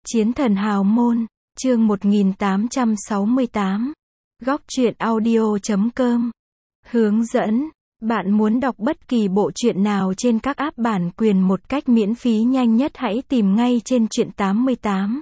Chiến thần hào môn, chương 1868. Góc truyện audio.com. Hướng dẫn. Bạn muốn đọc bất kỳ bộ truyện nào trên các app bản quyền một cách miễn phí nhanh nhất, hãy tìm ngay trên truyện 88.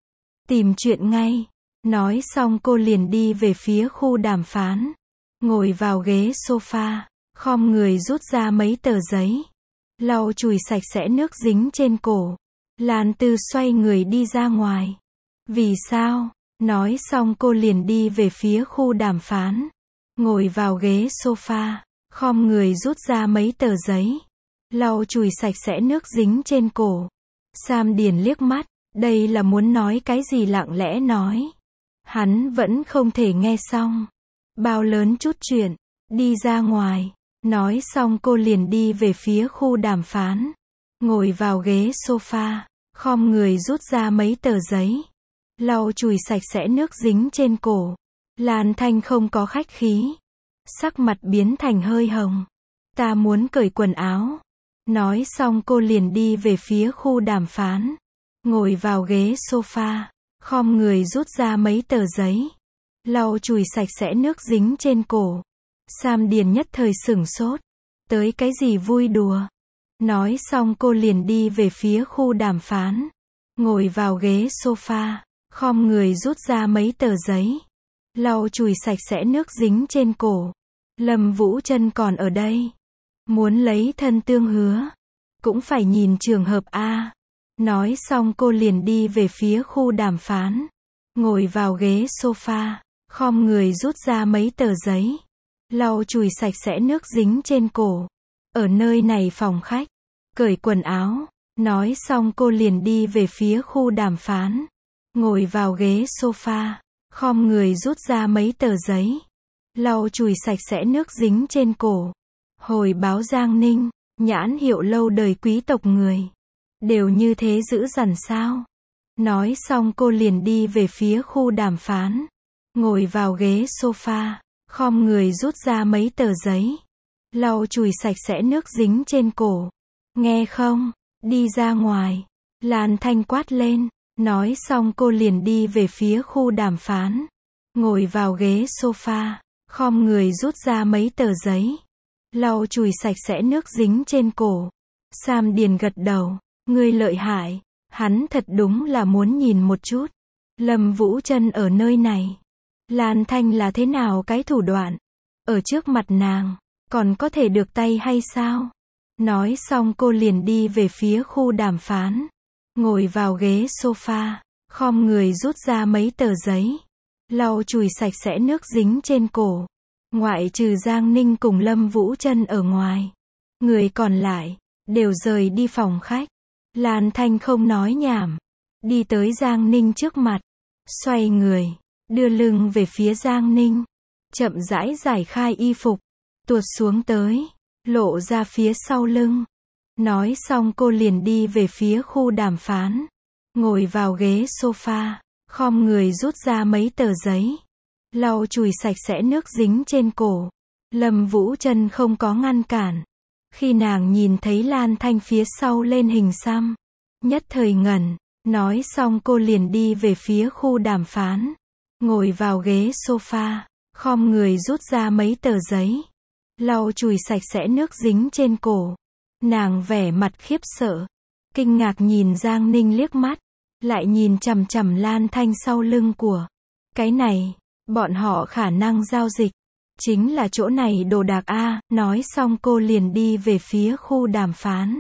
Tìm truyện ngay. Nói xong cô liền đi về phía khu đàm phán. Ngồi vào ghế sofa, khom người rút ra mấy tờ giấy. Lau chùi sạch sẽ nước dính trên cổ. Lan Tư xoay người đi ra ngoài. Vì sao? Nói xong cô liền đi về phía khu đàm phán. Ngồi vào ghế sofa, khom người rút ra mấy tờ giấy. Lau chùi sạch sẽ nước dính trên cổ. Sam Điền liếc mắt, đây là muốn nói cái gì lặng lẽ nói. Hắn vẫn không thể nghe xong. Bao lớn chút chuyện, đi ra ngoài. Nói xong cô liền đi về phía khu đàm phán. Ngồi vào ghế sofa, khom người rút ra mấy tờ giấy. Lau chùi sạch sẽ nước dính trên cổ. Lan Thanh không có khách khí. Sắc mặt biến thành hơi hồng. Ta muốn cởi quần áo. Nói xong cô liền đi về phía khu đàm phán. Ngồi vào ghế sofa, khom người rút ra mấy tờ giấy. Lau chùi sạch sẽ nước dính trên cổ. Sam Điền nhất thời sửng sốt. Tới cái gì vui đùa? Nói xong cô liền đi về phía khu đàm phán. Ngồi vào ghế sofa, khom người rút ra mấy tờ giấy. Lau chùi sạch sẽ nước dính trên cổ. Lâm Vũ Trân còn ở đây. Muốn lấy thân tương hứa. Cũng phải nhìn trường hợp A. Nói xong cô liền đi về phía khu đàm phán. Ngồi vào ghế sofa, khom người rút ra mấy tờ giấy. Lau chùi sạch sẽ nước dính trên cổ. Ở nơi này phòng khách. Cởi quần áo. Nói xong cô liền đi về phía khu đàm phán. Ngồi vào ghế sofa, khom người rút ra mấy tờ giấy. Lau chùi sạch sẽ nước dính trên cổ. Hồi báo Giang Ninh, nhãn hiệu lâu đời quý tộc người. Đều như thế dữ dằn sao? Nói xong cô liền đi về phía khu đàm phán. Ngồi vào ghế sofa, khom người rút ra mấy tờ giấy. Lau chùi sạch sẽ nước dính trên cổ. Nghe không? Đi ra ngoài. Lan Thanh quát lên. Nói xong cô liền đi về phía khu đàm phán. Ngồi vào ghế sofa, khom người rút ra mấy tờ giấy. Lau chùi sạch sẽ nước dính trên cổ. Sam Điền gật đầu. Ngươi lợi hại. Hắn thật đúng là muốn nhìn một chút. Lâm Vũ Trân ở nơi này. Lan Thanh là thế nào cái thủ đoạn? Ở trước mặt nàng, còn có thể được tay hay sao? Nói xong cô liền đi về phía khu đàm phán. Ngồi vào ghế sofa, khom người rút ra mấy tờ giấy. Lau chùi sạch sẽ nước dính trên cổ. Ngoại trừ Giang Ninh cùng Lâm Vũ Trân ở ngoài. Người còn lại, đều rời đi phòng khách. Lan Thanh không nói nhảm. Đi tới Giang Ninh trước mặt. Xoay người, đưa lưng về phía Giang Ninh. Chậm rãi giải khai y phục. Tuột xuống tới, lộ ra phía sau lưng. Nói xong cô liền đi về phía khu đàm phán. Ngồi vào ghế sofa, khom người rút ra mấy tờ giấy. Lau chùi sạch sẽ nước dính trên cổ. Lâm Vũ Trân không có ngăn cản. Khi nàng nhìn thấy Lan Thanh phía sau lên hình xăm, nhất thời ngẩn. Nói xong cô liền đi về phía khu đàm phán. Ngồi vào ghế sofa, khom người rút ra mấy tờ giấy. Lau chùi sạch sẽ nước dính trên cổ. Nàng vẻ mặt khiếp sợ. Kinh ngạc nhìn Giang Ninh liếc mắt. Lại nhìn chằm chằm Lan Thanh sau lưng của. Cái này, bọn họ khả năng giao dịch. Chính là chỗ này đồ đạc A. Nói xong cô liền đi về phía khu đàm phán.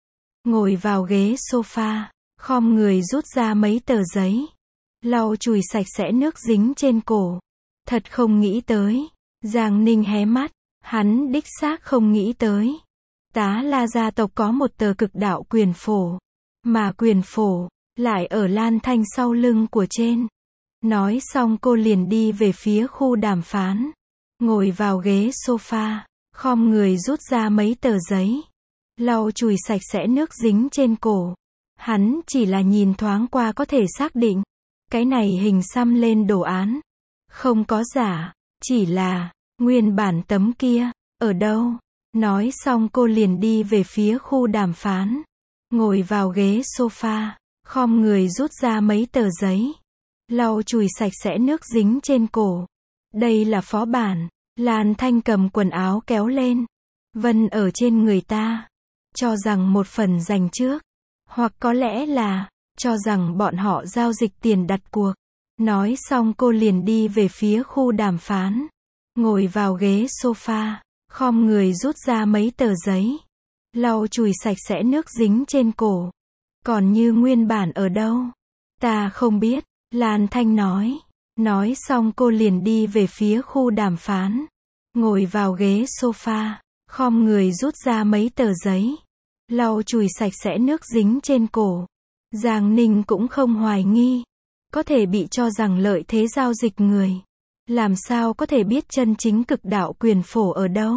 Ngồi vào ghế sofa, khom người rút ra mấy tờ giấy. Lau chùi sạch sẽ nước dính trên cổ. Thật không nghĩ tới. Giang Ninh hé mắt. Hắn đích xác không nghĩ tới. Tá La gia tộc có một tờ cực đạo quyền phổ. Mà quyền phổ, lại ở Lan Thanh sau lưng của trên. Nói xong cô liền đi về phía khu đàm phán. Ngồi vào ghế sofa, khom người rút ra mấy tờ giấy. Lau chùi sạch sẽ nước dính trên cổ. Hắn chỉ là nhìn thoáng qua có thể xác định. Cái này hình xăm lên đồ án. Không có giả, chỉ là nguyên bản tấm kia. Ở đâu? Nói xong cô liền đi về phía khu đàm phán. Ngồi vào ghế sofa, khom người rút ra mấy tờ giấy, lau chùi sạch sẽ nước dính trên cổ. Đây là phó bản. Lan Thanh cầm quần áo kéo lên, vân ở trên người ta, cho rằng một phần dành trước, hoặc có lẽ là cho rằng bọn họ giao dịch tiền đặt cuộc. Nói xong cô liền đi về phía khu đàm phán, ngồi vào ghế sofa, khom người rút ra mấy tờ giấy, lau chùi sạch sẽ nước dính trên cổ. Còn như nguyên bản ở đâu? Ta không biết, Lan Thanh nói. Nói xong cô liền đi về phía khu đàm phán, ngồi vào ghế sofa, khom người rút ra mấy tờ giấy, lau chùi sạch sẽ nước dính trên cổ. Giang Ninh cũng không hoài nghi, có thể bị cho rằng lợi thế giao dịch người. Làm sao có thể biết chân chính cực đạo quyền phổ ở đâu?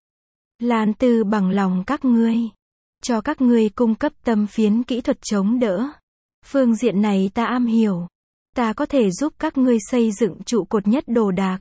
Lan Tư bằng lòng các ngươi, cho các ngươi cung cấp tâm phiến kỹ thuật chống đỡ. Phương diện này ta am hiểu. Ta có thể giúp các ngươi xây dựng trụ cột nhất đồ đạc.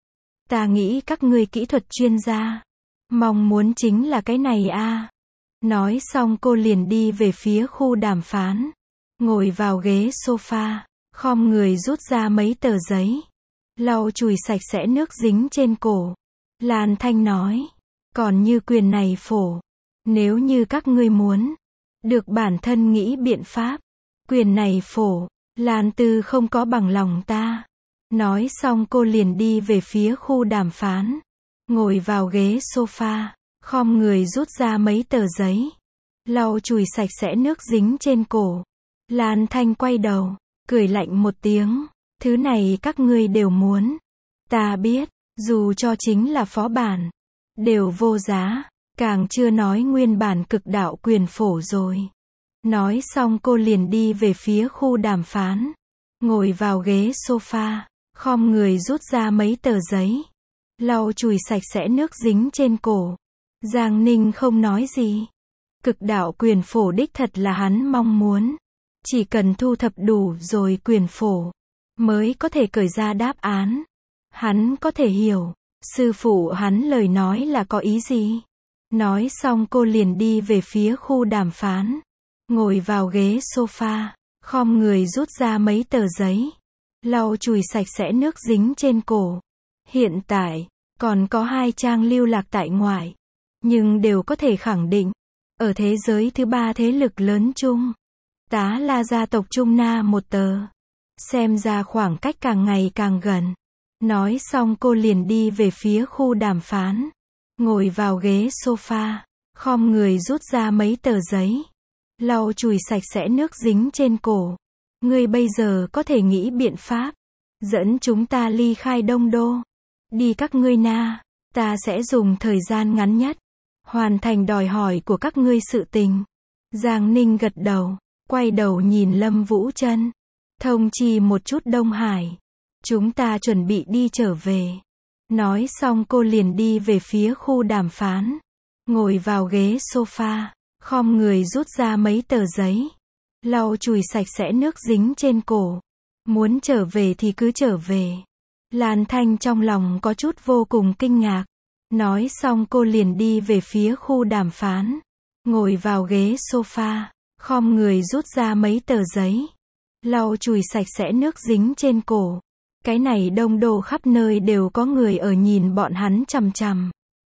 Ta nghĩ các ngươi kỹ thuật chuyên gia. Mong muốn chính là cái này a. Nói xong cô liền đi về phía khu đàm phán, ngồi vào ghế sofa, khom người rút ra mấy tờ giấy, lau chùi sạch sẽ nước dính trên cổ. Lan Thanh nói, còn như quyền này phổ, nếu như các ngươi muốn, được bản thân nghĩ biện pháp. Quyền này phổ, Lan Tư không có bằng lòng ta. Nói xong cô liền đi về phía khu đàm phán, ngồi vào ghế sofa, khom người rút ra mấy tờ giấy, lau chùi sạch sẽ nước dính trên cổ. Lan Thanh quay đầu, cười lạnh một tiếng, thứ này các ngươi đều muốn. Ta biết, dù cho chính là phó bản, đều vô giá, càng chưa nói nguyên bản cực đạo quyền phổ rồi. Nói xong cô liền đi về phía khu đàm phán, ngồi vào ghế sofa, khom người rút ra mấy tờ giấy, lau chùi sạch sẽ nước dính trên cổ. Giang Ninh không nói gì. Cực đạo quyền phổ đích thật là hắn mong muốn. Chỉ cần thu thập đủ rồi quyền phổ, mới có thể cởi ra đáp án. Hắn có thể hiểu, sư phụ hắn lời nói là có ý gì. Nói xong cô liền đi về phía khu đàm phán, ngồi vào ghế sofa, khom người rút ra mấy tờ giấy, lau chùi sạch sẽ nước dính trên cổ. Hiện tại, còn có 2 trang lưu lạc tại ngoại, nhưng đều có thể khẳng định, ở thế giới thứ 3 thế lực lớn chung, Tá La gia tộc Trung Na một tờ. Xem ra khoảng cách càng ngày càng gần. Nói xong cô liền đi về phía khu đàm phán, ngồi vào ghế sofa, khom người rút ra mấy tờ giấy, lau chùi sạch sẽ nước dính trên cổ. Ngươi bây giờ có thể nghĩ biện pháp, dẫn chúng ta ly khai Đông Đô. Đi các ngươi na, ta sẽ dùng thời gian ngắn nhất, hoàn thành đòi hỏi của các ngươi sự tình. Giang Ninh gật đầu, quay đầu nhìn Lâm Vũ Trân. Thông chi một chút Đông Hải. Chúng ta chuẩn bị đi trở về. Nói xong cô liền đi về phía khu đàm phán, ngồi vào ghế sofa, khom người rút ra mấy tờ giấy, lau chùi sạch sẽ nước dính trên cổ. Muốn trở về thì cứ trở về. Lan Thanh trong lòng có chút vô cùng kinh ngạc. Nói xong cô liền đi về phía khu đàm phán, ngồi vào ghế sofa, khom người rút ra mấy tờ giấy, lau chùi sạch sẽ nước dính trên cổ. Cái này Đông Đô khắp nơi đều có người ở nhìn bọn hắn chằm chằm.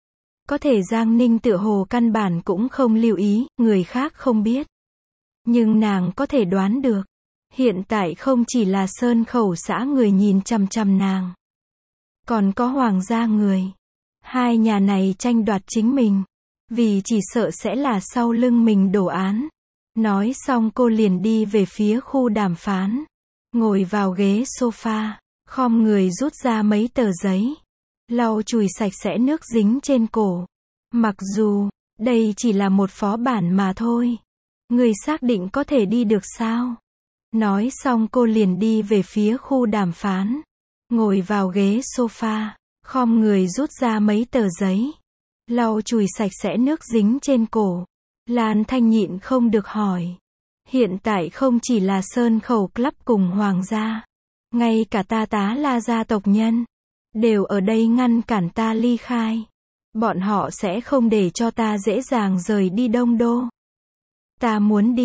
Có thể Giang Ninh tựa hồ căn bản cũng không lưu ý, người khác không biết. Nhưng nàng có thể đoán được. Hiện tại không chỉ là Sơn Khẩu xã người nhìn chằm chằm nàng, còn có Hoàng gia người. 2 nhà này tranh đoạt chính mình, vì chỉ sợ sẽ là sau lưng mình đổ án. Nói xong cô liền đi về phía khu đàm phán, ngồi vào ghế sofa, khom người rút ra mấy tờ giấy, lau chùi sạch sẽ nước dính trên cổ. Mặc dù, đây chỉ là một phó bản mà thôi. Người xác định có thể đi được sao? Nói xong cô liền đi về phía khu đàm phán, ngồi vào ghế sofa, khom người rút ra mấy tờ giấy, lau chùi sạch sẽ nước dính trên cổ. Lan Thanh nhịn không được hỏi. Hiện tại không chỉ là Sơn Khẩu Club cùng Hoàng gia, ngay cả Tá La gia tộc nhân, đều ở đây ngăn cản ta ly khai. Bọn họ sẽ không để cho ta dễ dàng rời đi Đông Đô. Ta muốn đi,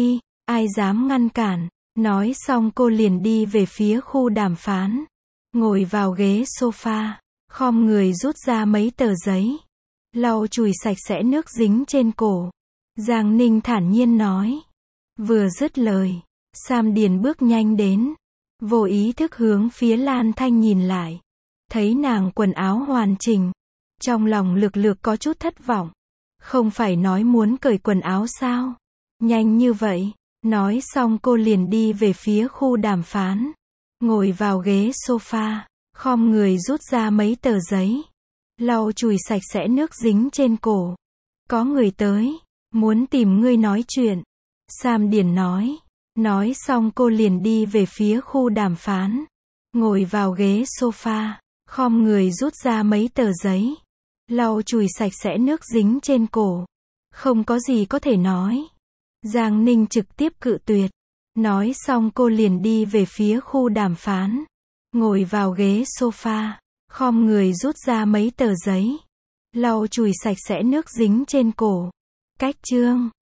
ai dám ngăn cản. Nói xong cô liền đi về phía khu đàm phán. Ngồi vào ghế sofa, khom người rút ra mấy tờ giấy. Lau chùi sạch sẽ nước dính trên cổ. Giang Ninh thản nhiên nói. Vừa dứt lời, Sam Điền bước nhanh đến. Vô ý thức hướng phía Lan Thanh nhìn lại. Thấy nàng quần áo hoàn chỉnh. Trong lòng lược lược có chút thất vọng. Không phải nói muốn cởi quần áo sao? Nhanh như vậy. Nói xong cô liền đi về phía khu đàm phán. Ngồi vào ghế sofa, khom người rút ra mấy tờ giấy. Lau chùi sạch sẽ nước dính trên cổ. Có người tới, muốn tìm ngươi nói chuyện. Sam Điền nói. Nói xong cô liền đi về phía khu đàm phán. Ngồi vào ghế sofa, khom người rút ra mấy tờ giấy. Lau chùi sạch sẽ nước dính trên cổ. Không có gì có thể nói. Giang Ninh trực tiếp cự tuyệt. Nói xong cô liền đi về phía khu đàm phán. Ngồi vào ghế sofa, khom người rút ra mấy tờ giấy. Lau chùi sạch sẽ nước dính trên cổ. Cách chương